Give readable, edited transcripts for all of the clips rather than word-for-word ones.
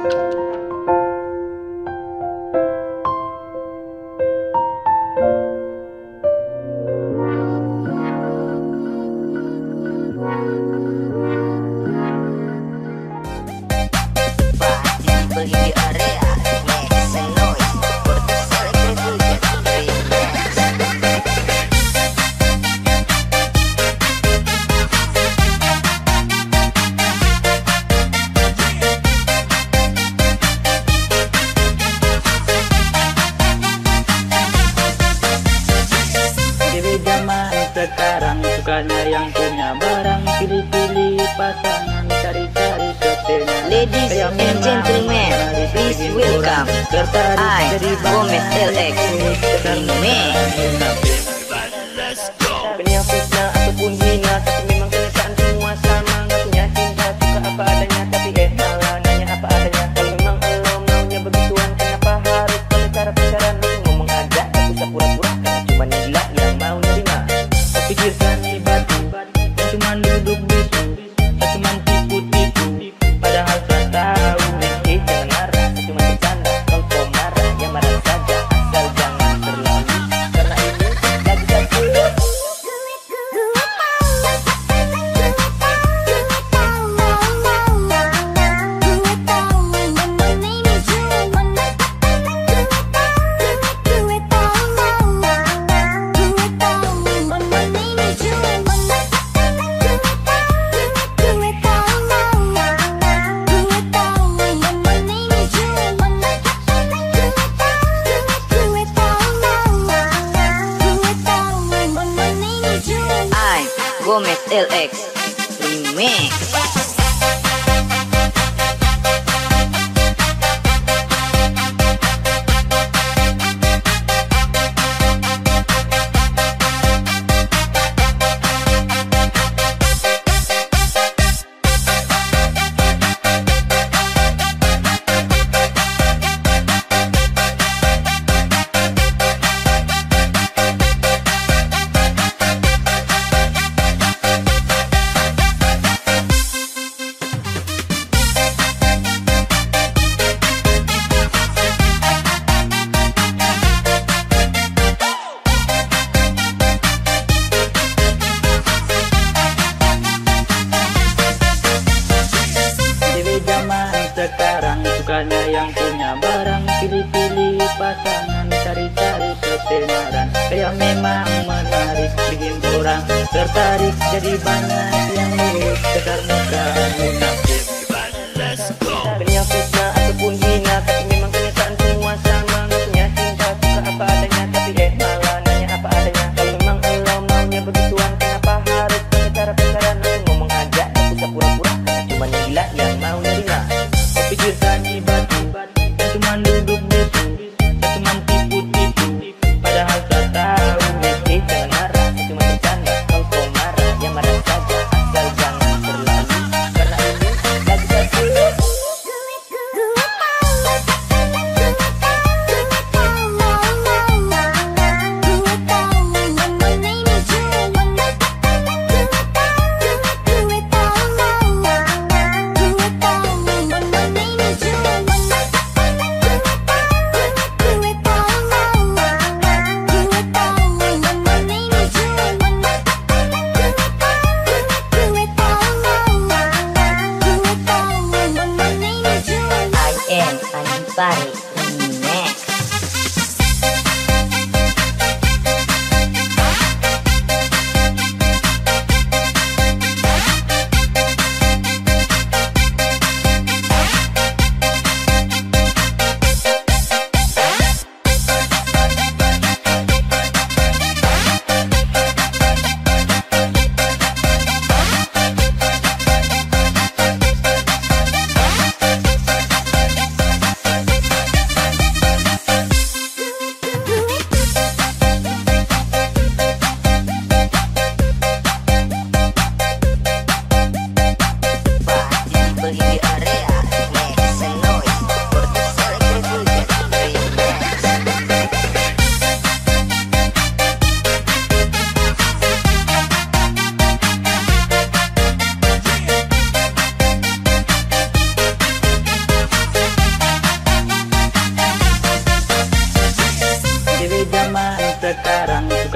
Sekarang sukanya yang punya barang, pilih-pilih pasangan, cari-cari setelnya. Ladies and gentlemen, please welcome I, Gomez LX Remix. Punya fitnah ataupun hina, tapi memang kenyataan semua sama. Gak punya cinta, suka apa adanya, tapi malah nanya apa adanya. Kalau memang lo maunya begituan, kenapa harus pada cara pacaran? Lu ngomong aja, gak usah pura-pura, karena cuma gila yang mau nerima. Pikirkan batu yang cuma duduk bisu, tak cuma tipu-tipu. Padahal saya tahu, jangan marah, saya cuma bercanda. Kalau kau marah, ya marah saja, asal jangan terlalu. Karena ini lagu satu. Gomez LX Remix. Sekarang sukanya yang punya barang, pilih-pilih pasangan, cari-cari setelnya. Dan kayak memang menarik, bikin orang tertarik. Jadi banyak yang mirip, besar muka munafik. Punya fitnah ataupun hina, tapi memang kenyataan semua sama. Gak punya cinta, suka apa adanya, tapi malah nanya apa adanya. Kalau memang lo maunya begituan, kenapa harus pada cara pacaran? Lu ngomong aja, gak usah pura-pura, karena cuma yang gila yang mau nerima. Pikirkan batu yang cuma duduk bisu, tak cuma tipu-tipu. Padahal saya tahu, jangan marah, saya cuma bercanda. Kalau kau marah, ya marah saja, asal jangan terlalu. Karena ini lagu satu. Anipari Remix.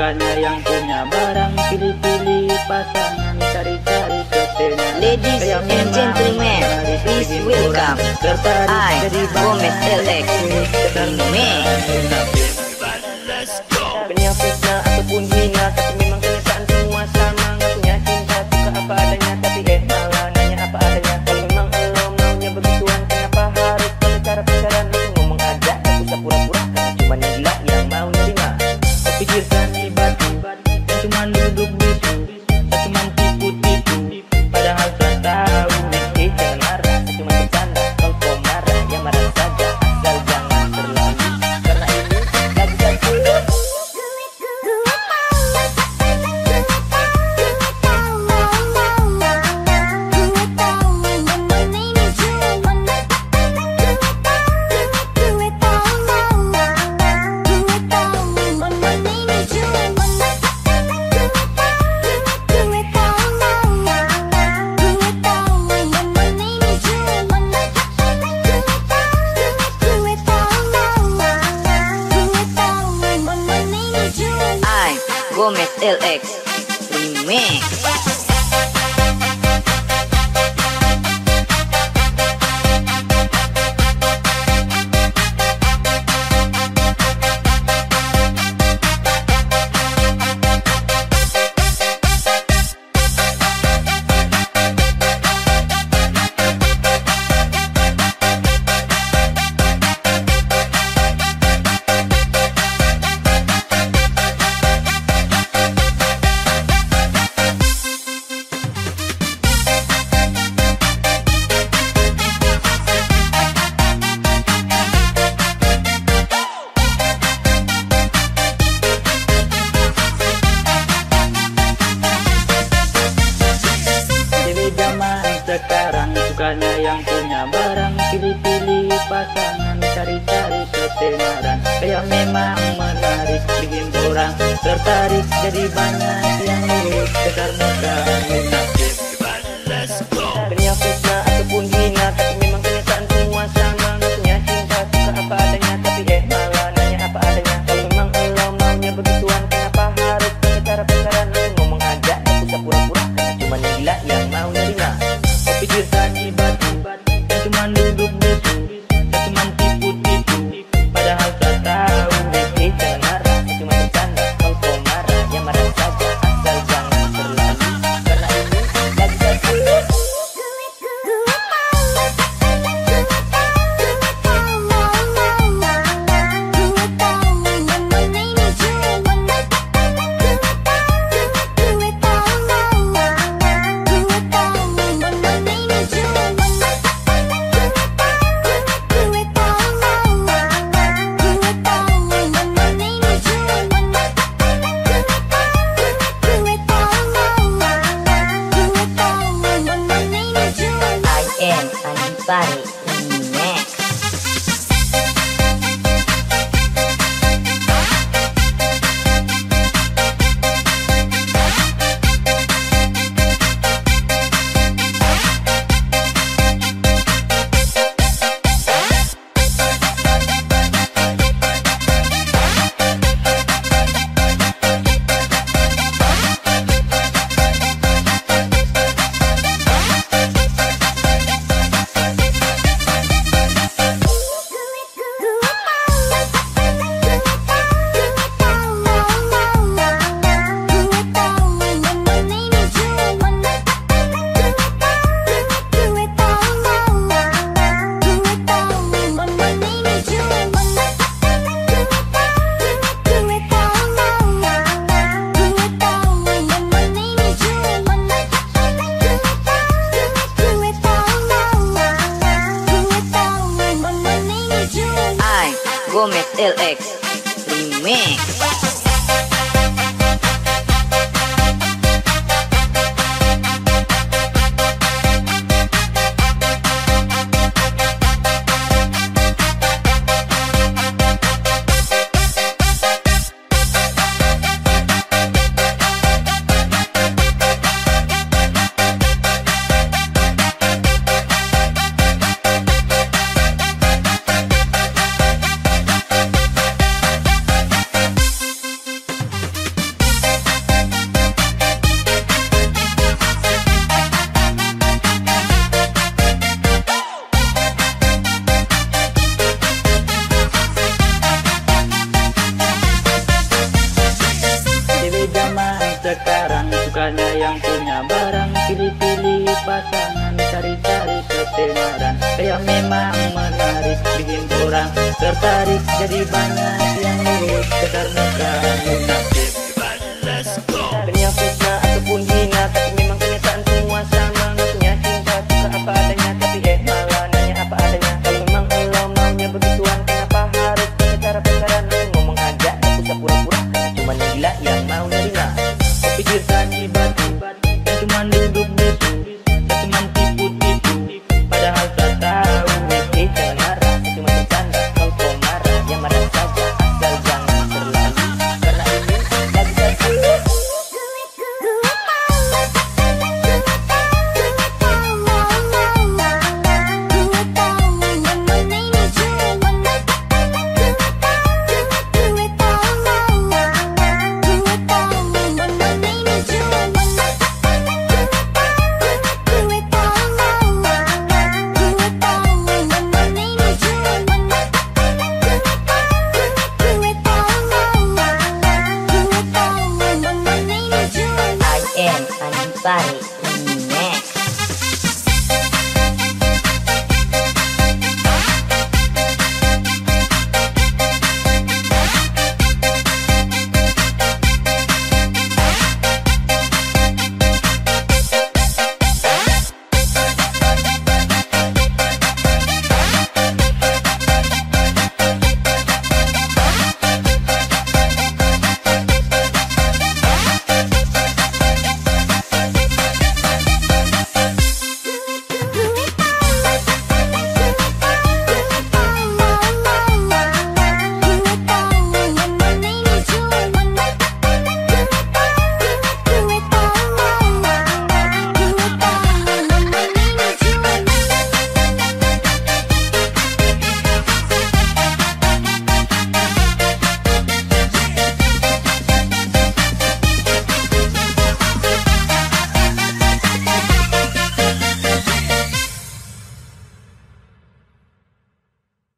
sukanya yang punya barang, pilih-pilih pasangan, cari-cari ketenaran. Ladies and gentlemen, please welcome I, Gomez LX Remix. Bukannya fitnah ataupun hina, tapi memang kenyataan semua sama. Gak punya cinta, suka apa adanya, tapi malah nanya apa adanya. Kalau memang lo maunya begituan, kenapa harus pakai cara pacaran? Langsung ngomong aja, gak usah pura-pura, karena cuma yang gila yang mau nerima. Kau pikirkan ibadu, dan cuma duduk bisu, tak cuma tipu-tipu, padahal tak tahu. Jangan marah, saya cuma bercanda. Kalau kau marah, ya marah saja, asal jangan terlalu. Karena ini lagu satu. Gomez LX Remix. Sekarang sukanya yang punya barang, pilih-pilih pasangan, cari-cari ketenaran. Kayak memang menarik, bikin orang tertarik, jadi banyak yang lirik, besar muka munafik. Bukannya fitnah ataupun hina, tapi memang kenyataan semua sama. Gak punya cinta, suka apa adanya, tapi malah nanya apa adanya. Kalau memang lo maunya begituan, kenapa harus pakai cara pacaran? Langsung ngomong aja, gak usah pura-pura, karena cuma yang gila yang mau nerima. Pikirkan ibadu, dan cuma duduk bisu, tak cuma tipu-tipu, padahal tak tahu. Jangan marah, saya cuma bercanda. Kalau kau marah, ya marah saja, asal jangan terlalu. Karena ini lagu satu. Anipari Remix. Gomez LX Remix. memang menarik, bikin orang tertarik. Jadi banyak yang lulus karena kamu nasib.